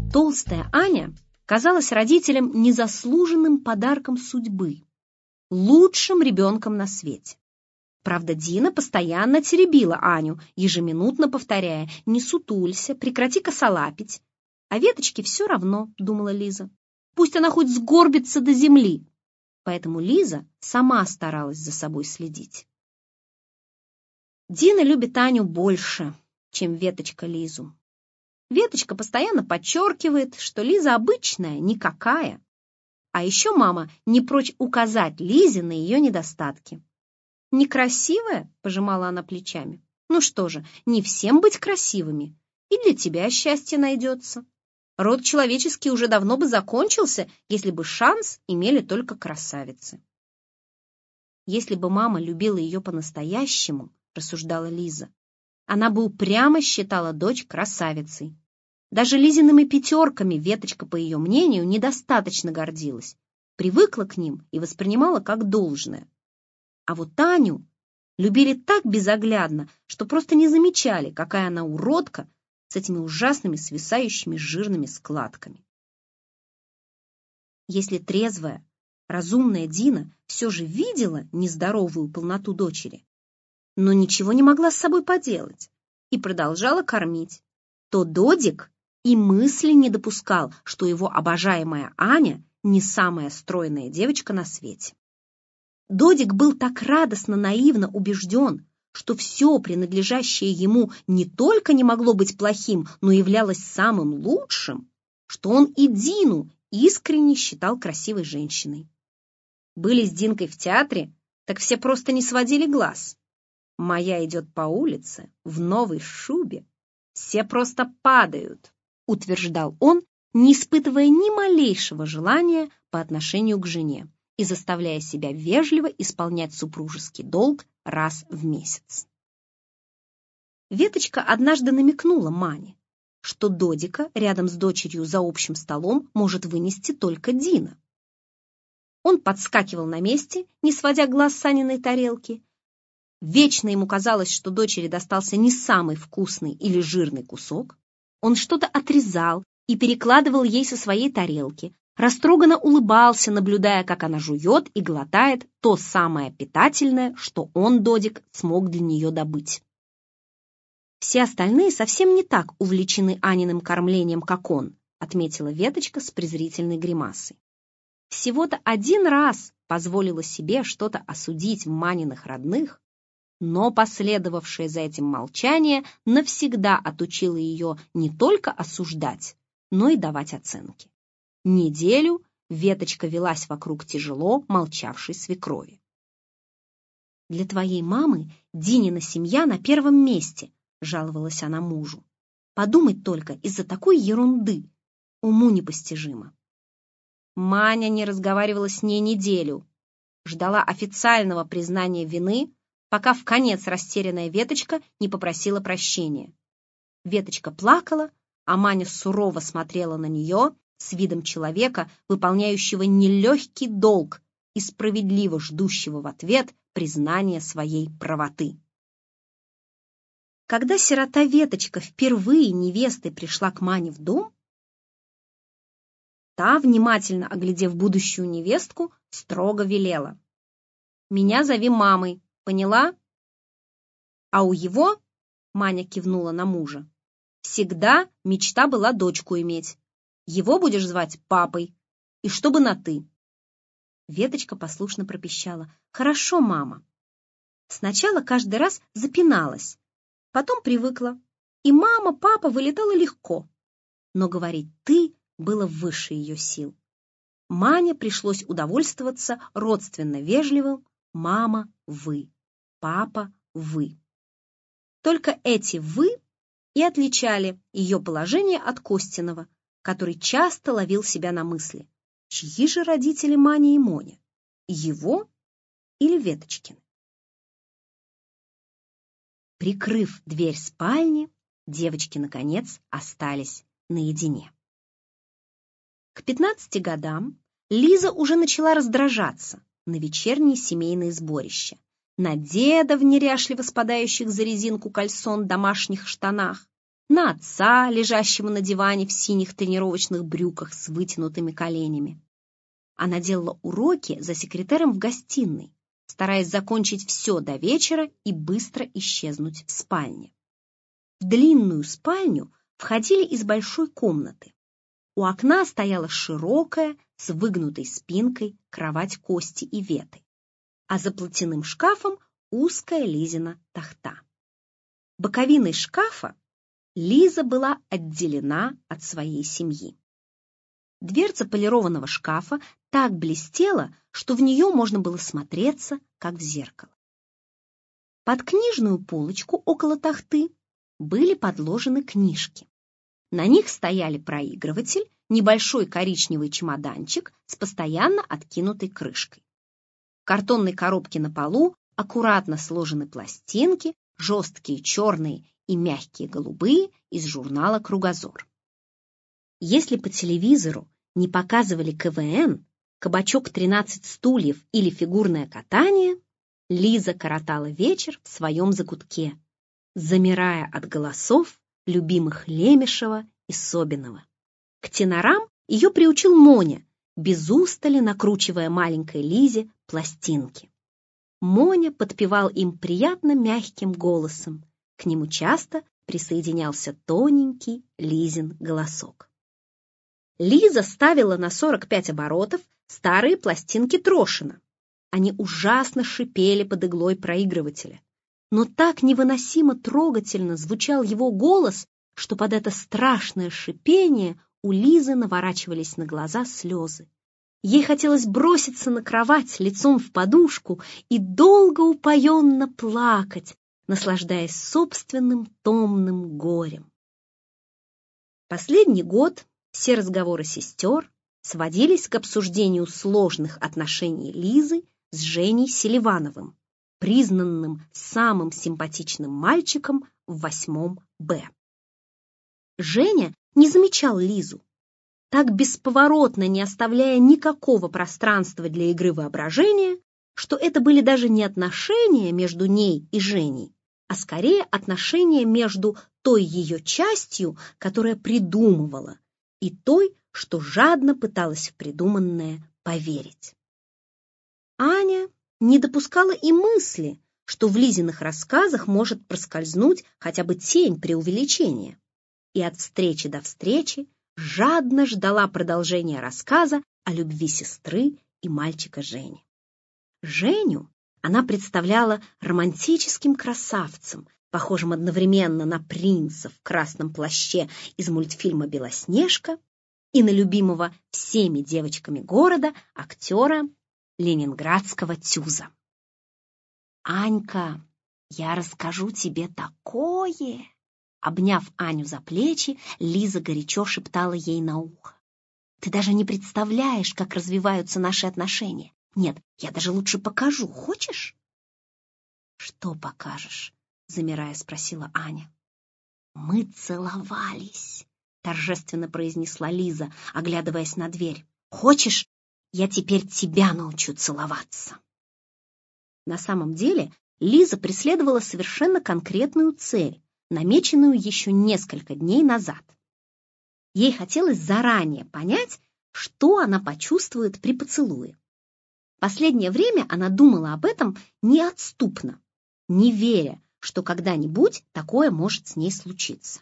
Толстая Аня казалась родителям незаслуженным подарком судьбы, лучшим ребенком на свете. Правда, Дина постоянно теребила Аню, ежеминутно повторяя: «Не сутулься, прекрати косолапить». А Веточке все равно, думала Лиза. Пусть она хоть сгорбится до земли. Поэтому Лиза сама старалась за собой следить. Дина любит Аню больше, чем Веточка Лизу. Веточка постоянно подчеркивает, что Лиза обычная, никакая. А еще мама не прочь указать Лизе на ее недостатки. «Некрасивая?» — пожимала она плечами. «Ну что же, не всем быть красивыми. И для тебя счастье найдется. Род человеческий уже давно бы закончился, если бы шанс имели только красавицы». «Если бы мама любила ее по-настоящему, — рассуждала Лиза, — она бы упрямо считала дочь красавицей. Даже Лизиными пятерками Веточка, по ее мнению, недостаточно гордилась, привыкла к ним и воспринимала как должное. А вот Таню любили так безоглядно, что просто не замечали, какая она уродка с этими ужасными свисающими жирными складками. Если трезвая, разумная Дина все же видела нездоровую полноту дочери, но ничего не могла с собой поделать и продолжала кормить, то Додик и мысли не допускал, что его обожаемая Аня не самая стройная девочка на свете. Додик был так радостно наивно убежден, что все, принадлежащее ему, не только не могло быть плохим, но являлось самым лучшим, что он и Дину искренне считал красивой женщиной. Были с Динкой в театре, так все просто не сводили глаз. «Моя идет по улице в новой шубе, все просто падают», утверждал он, не испытывая ни малейшего желания по отношению к жене и заставляя себя вежливо исполнять супружеский долг раз в месяц. Веточка однажды намекнула Мане, что Додика рядом с дочерью за общим столом может вынести только Дина. Он подскакивал на месте, не сводя глаз с Аниной тарелки. Вечно ему казалось, что дочери достался не самый вкусный или жирный кусок. Он что-то отрезал и перекладывал ей со своей тарелки, растроганно улыбался, наблюдая, как она жует и глотает то самое питательное, что он, Додик, смог для нее добыть. «Все остальные совсем не так увлечены Аниным кормлением, как он», отметила Веточка с презрительной гримасой. Всего-то один раз позволила себе что-то осудить в Маниных родных, но последовавшее за этим молчание навсегда отучило ее не только осуждать, но и давать оценки. Неделю Веточка велась вокруг тяжело молчавшей свекрови. «Для твоей мамы Динина семья на первом месте», — жаловалась она мужу. «Подумать только, из-за такой ерунды. Уму непостижимо». Маня не разговаривала с ней неделю, ждала официального признания вины, пока вконец растерянная Веточка не попросила прощения. Веточка плакала, а Маня сурово смотрела на нее с видом человека, выполняющего нелегкий долг и справедливо ждущего в ответ признания своей правоты. Когда сирота Веточка впервые невестой пришла к Мане в дом, та, внимательно оглядев будущую невестку, строго велела: «Меня зови мамой, поняла? А у его, — Маня кивнула на мужа, — всегда мечта была дочку иметь. Его будешь звать папой, и чтобы на «ты». Веточка послушно пропищала: «Хорошо, мама». Сначала каждый раз запиналась, потом привыкла, и мама, папа вылетала легко. Но говорить «ты» было выше ее сил. Мане пришлось удовольствоваться родственно вежливым «мама, вы», «папа, вы». Только эти «вы» и отличали ее положение от Костиного, который часто ловил себя на мысли: чьи же родители Маня и Моня? Его или Веточкины? Прикрыв дверь спальни, девочки, наконец, остались наедине. К 15 годам Лиза уже начала раздражаться на вечерние семейные сборища, на деда в неряшливо спадающих за резинку кальсон домашних штанах, на отца, лежащего на диване в синих тренировочных брюках с вытянутыми коленями. Она делала уроки за секретером в гостиной, стараясь закончить все до вечера и быстро исчезнуть в спальне. В длинную спальню входили из большой комнаты. У окна стояла широкая, с выгнутой спинкой, кровать Кости и Веты, а за платяным шкафом узкая Лизина тахта. Боковиной шкафа Лиза была отделена от своей семьи. Дверца полированного шкафа так блестела, что в нее можно было смотреться, как в зеркало. Под книжную полочку около тахты были подложены книжки. На них стояли проигрыватель, небольшой коричневый чемоданчик с постоянно откинутой крышкой. В картонной коробке на полу аккуратно сложены пластинки, жесткие черные и мягкие голубые, из журнала «Кругозор». Если по телевизору не показывали КВН, кабачок 13 стульев или фигурное катание, Лиза коротала вечер в своем закутке, замирая от голосов любимых Лемешева и Собинова. К тенорам ее приучил Моня, без устали накручивая маленькой Лизе пластинки. Моня подпевал им приятно мягким голосом. К нему часто присоединялся тоненький Лизин голосок. Лиза ставила на 45 оборотов старые пластинки Трошина. Они ужасно шипели под иглой проигрывателя. Но так невыносимо трогательно звучал его голос, что под это страшное шипение у Лизы наворачивались на глаза слезы. Ей хотелось броситься на кровать лицом в подушку и долго упоенно плакать, наслаждаясь собственным томным горем. Последний год все разговоры сестер сводились к обсуждению сложных отношений Лизы с Женей Селивановым, признанным самым симпатичным мальчиком в 8 Б. Женя не замечал Лизу, так бесповоротно не оставляя никакого пространства для игры воображения, что это были даже не отношения между ней и Женей, а скорее отношения между той ее частью, которая придумывала, и той, что жадно пыталась в придуманное поверить. Аня не допускала и мысли, что в Лизиных рассказах может проскользнуть хотя бы тень преувеличения, и от встречи до встречи жадно ждала продолжения рассказа о любви сестры и мальчика Жени. Женю она представляла романтическим красавцем, похожим одновременно на принца в красном плаще из мультфильма «Белоснежка» и на любимого всеми девочками города актера ленинградского Тюза. «Анька, я расскажу тебе такое!» Обняв Аню за плечи, Лиза горячо шептала ей на ухо. «Ты даже не представляешь, как развиваются наши отношения. Нет, я даже лучше покажу. Хочешь?» «Что покажешь?» — замирая спросила Аня. «Мы целовались», — торжественно произнесла Лиза, оглядываясь на дверь. «Хочешь, я теперь тебя научу целоваться?» На самом деле Лиза преследовала совершенно конкретную цель, намеченную еще несколько дней назад. Ей хотелось заранее понять, что она почувствует при поцелуе. Последнее время она думала об этом неотступно, не веря, что когда-нибудь такое может с ней случиться.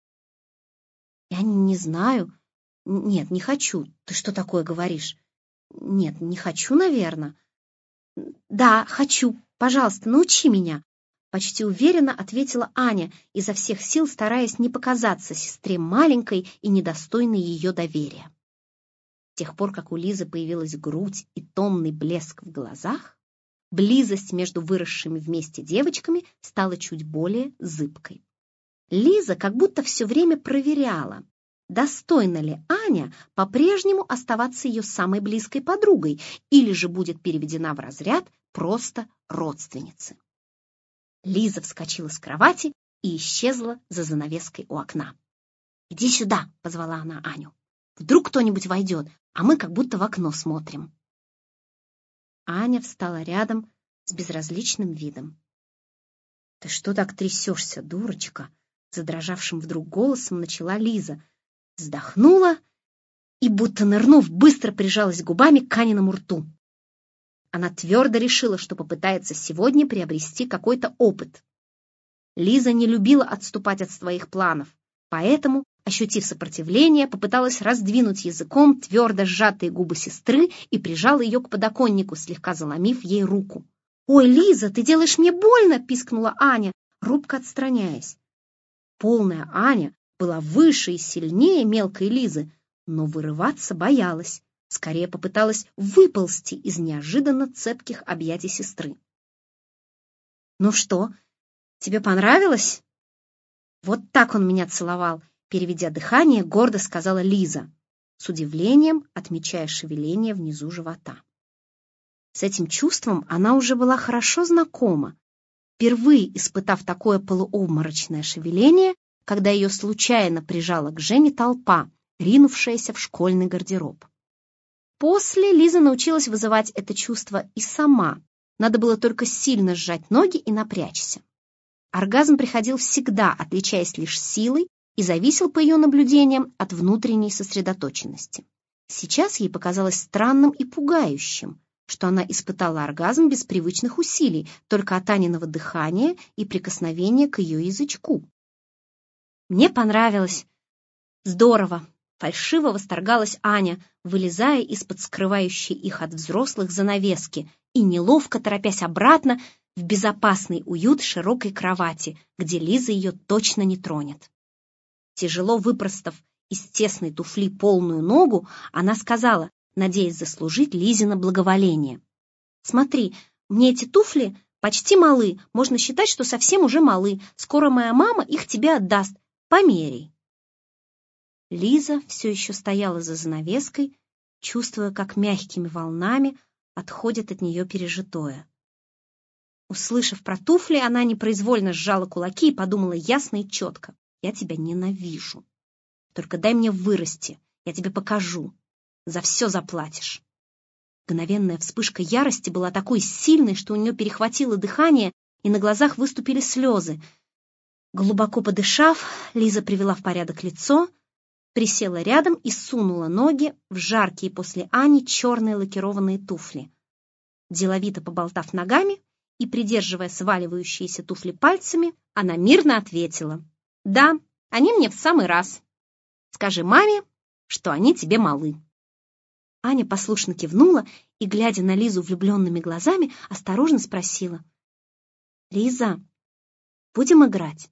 «Я не знаю. Нет, не хочу. Ты что такое говоришь? Нет, не хочу, наверное. Да, хочу. Пожалуйста, научи меня», — почти уверенно ответила Аня, изо всех сил стараясь не показаться сестре маленькой и недостойной ее доверия. С тех пор, как у Лизы появилась грудь и томный блеск в глазах, близость между выросшими вместе девочками стала чуть более зыбкой. Лиза как будто все время проверяла, достойна ли Аня по-прежнему оставаться ее самой близкой подругой или же будет переведена в разряд просто родственницы. Лиза вскочила с кровати и исчезла за занавеской у окна. «Иди сюда», — позвала она Аню. «Вдруг кто-нибудь войдет, а мы как будто в окно смотрим». Аня встала рядом с безразличным видом. «Ты что так трясешься, дурочка?» Задрожавшим вдруг голосом начала Лиза, вздохнула и, будто нырнув, быстро прижалась губами к Аниному рту. Она твердо решила, что попытается сегодня приобрести какой-то опыт. Лиза не любила отступать от своих планов, поэтому, ощутив сопротивление, попыталась раздвинуть языком твердо сжатые губы сестры и прижала ее к подоконнику, слегка заломив ей руку. «Ой, Лиза, ты делаешь мне больно!» — пискнула Аня, робко отстраняясь. Полная Аня была выше и сильнее мелкой Лизы, но вырываться боялась, скорее попыталась выползти из неожиданно цепких объятий сестры. «Ну что, тебе понравилось?» «Вот так он меня целовал», — переведя дыхание, гордо сказала Лиза, с удивлением отмечая шевеление внизу живота. С этим чувством она уже была хорошо знакома, впервые испытав такое полуобморочное шевеление, когда ее случайно прижала к Жене толпа, ринувшаяся в школьный гардероб. После Лиза научилась вызывать это чувство и сама. Надо было только сильно сжать ноги и напрячься. Оргазм приходил всегда, отличаясь лишь силой, и зависел, по ее наблюдениям, от внутренней сосредоточенности. Сейчас ей показалось странным и пугающим, что она испытала оргазм без привычных усилий, только от Аниного дыхания и прикосновения к ее язычку. «Мне понравилось. Здорово!» — фальшиво восторгалась Аня, вылезая из-под скрывающей их от взрослых занавески и неловко торопясь обратно в безопасный уют широкой кровати, где Лиза ее точно не тронет. Тяжело выпростав из тесной туфли полную ногу, она сказала, надеясь заслужить Лизино благоволение: «Смотри, мне эти туфли почти малы, можно считать, что совсем уже малы. Скоро моя мама их тебе отдаст. Померяй». Лиза все еще стояла за занавеской, чувствуя, как мягкими волнами отходит от нее пережитое. Услышав про туфли, она непроизвольно сжала кулаки и подумала ясно и четко: «Я тебя ненавижу. Только дай мне вырасти, я тебе покажу. За все заплатишь». Мгновенная вспышка ярости была такой сильной, что у нее перехватило дыхание и на глазах выступили слезы. Глубоко подышав, Лиза привела в порядок лицо, присела рядом и сунула ноги в жаркие после Ани черные лакированные туфли. Деловито поболтав ногами и придерживая сваливающиеся туфли пальцами, она мирно ответила: «Да, они мне в самый раз. Скажи маме, что они тебе малы». Аня послушно кивнула и, глядя на Лизу влюбленными глазами, осторожно спросила: «Лиза, будем играть?»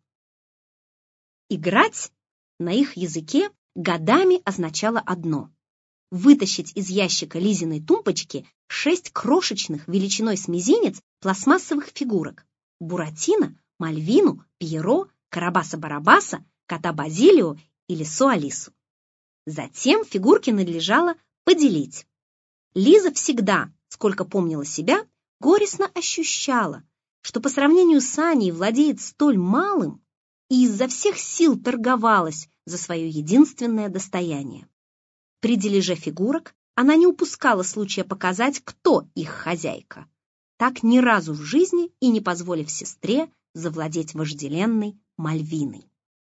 Играть на их языке годами означало одно: вытащить из ящика Лизиной тумбочки 6 крошечных величиной с мизинец пластмассовых фигурок: Буратино, Мальвину, Пьеро, Карабаса-Барабаса, кота Базилио и лису Алису. Затем фигурки надлежало поделить. Лиза всегда, сколько помнила себя, горестно ощущала, что по сравнению с Аней владеет столь малым, и изо всех сил торговалась за свое единственное достояние. При дележе фигурок она не упускала случая показать, кто их хозяйка, так ни разу в жизни и не позволив сестре завладеть вожделенной Мальвиной.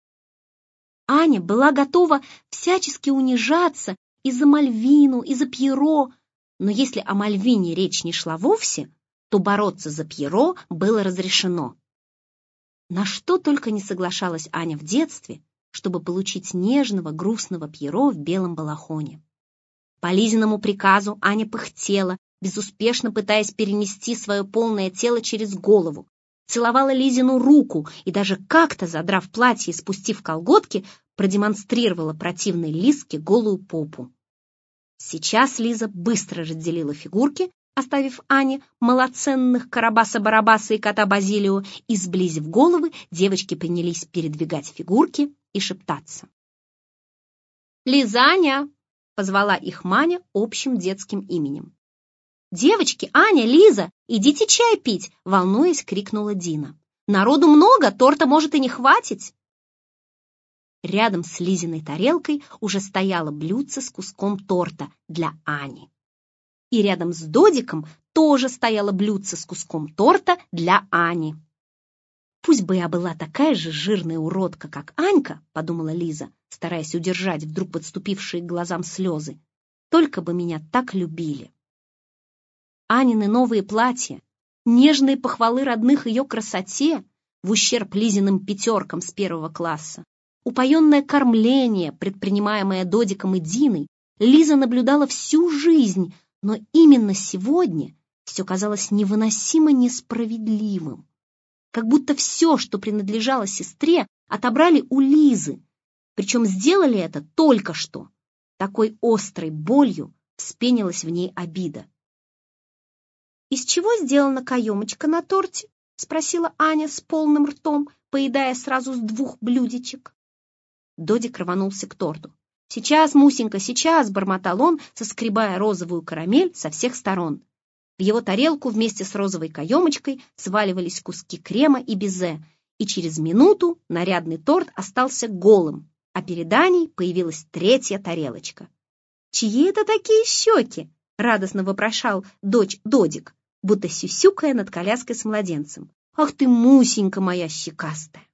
Аня была готова всячески унижаться и за Мальвину, и за Пьеро, но если о Мальвине речь не шла вовсе, то бороться за Пьеро было разрешено. На что только не соглашалась Аня в детстве, чтобы получить нежного, грустного Пьеро в белом балахоне. По Лизиному приказу Аня пыхтела, безуспешно пытаясь перенести свое полное тело через голову, целовала Лизину руку и даже как-то, задрав платье и спустив колготки, продемонстрировала противной Лизке голую попу. Сейчас Лиза быстро разделила фигурки, оставив Ане малоценных Карабаса-Барабаса и кота Базилио, и, сблизив головы, девочки принялись передвигать фигурки и шептаться. «Лизаня!» — позвала их Маня общим детским именем. «Девочки, Аня, Лиза, идите чай пить!» — волнуясь, крикнула Дина. «Народу много, торта может и не хватить!» Рядом с Лизиной тарелкой уже стояло блюдце с куском торта для Ани. И рядом с Додиком тоже стояло блюдце с куском торта для Ани. «Пусть бы я была такая же жирная уродка, как Анька», — подумала Лиза, стараясь удержать вдруг подступившие к глазам слезы. «Только бы меня так любили». Анины новые платья, нежные похвалы родных ее красоте в ущерб Лизиным пятеркам с 1 класса, упоенное кормление, предпринимаемое Додиком и Диной, Лиза наблюдала всю жизнь, но именно сегодня все казалось невыносимо несправедливым. Как будто все, что принадлежало сестре, отобрали у Лизы, причем сделали это только что. Такой острой болью вспенилась в ней обида. «Из чего сделана каемочка на торте?» — спросила Аня с полным ртом, поедая сразу с 2 блюдечек. Додик рванулся к торту. «Сейчас, Мусенька, сейчас!» — бормотал он, соскребая розовую карамель со всех сторон. В его тарелку вместе с розовой каемочкой сваливались куски крема и безе, и через минуту нарядный торт остался голым, а перед Аней появилась 3-я тарелочка. «Чьи это такие щеки?» — радостно вопрошал дочь Додик, будто сюсюкая над коляской с младенцем. «Ах ты, Мусенька моя щекастая!»